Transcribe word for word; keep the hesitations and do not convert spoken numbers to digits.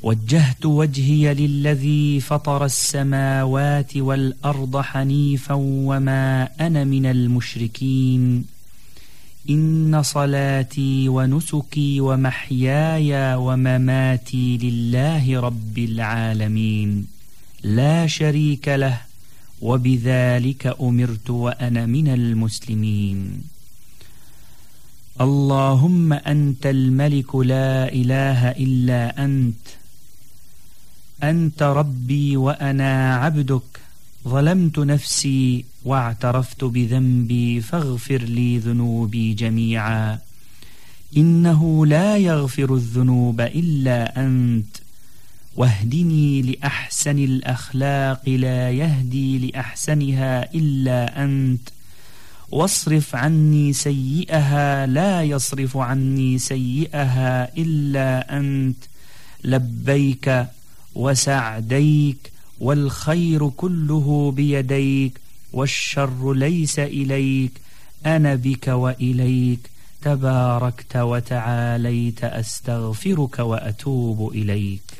وجهت وجهي للذي فطر السماوات والأرض حنيفا وما أنا من المشركين إن صلاتي ونسكي ومحياي ومماتي لله رب العالمين لا شريك له وبذلك أمرت وأنا من المسلمين. اللهم أنت الملك لا إله إلا أنت، أنت ربي وأنا عبدك، ظلمت نفسي واعترفت بذنبي فاغفر لي ذنوبي جميعا، إنه لا يغفر الذنوب إلا أنت، واهدني لأحسن الأخلاق لا يهدي لأحسنها إلا أنت، واصرف عني سيئها لا يصرف عني سيئها إلا أنت، لبيك وسعديك والخير كله بيديك والشر ليس إليك، أنا بك وإليك تباركت وتعاليت، أستغفرك وأتوب إليك.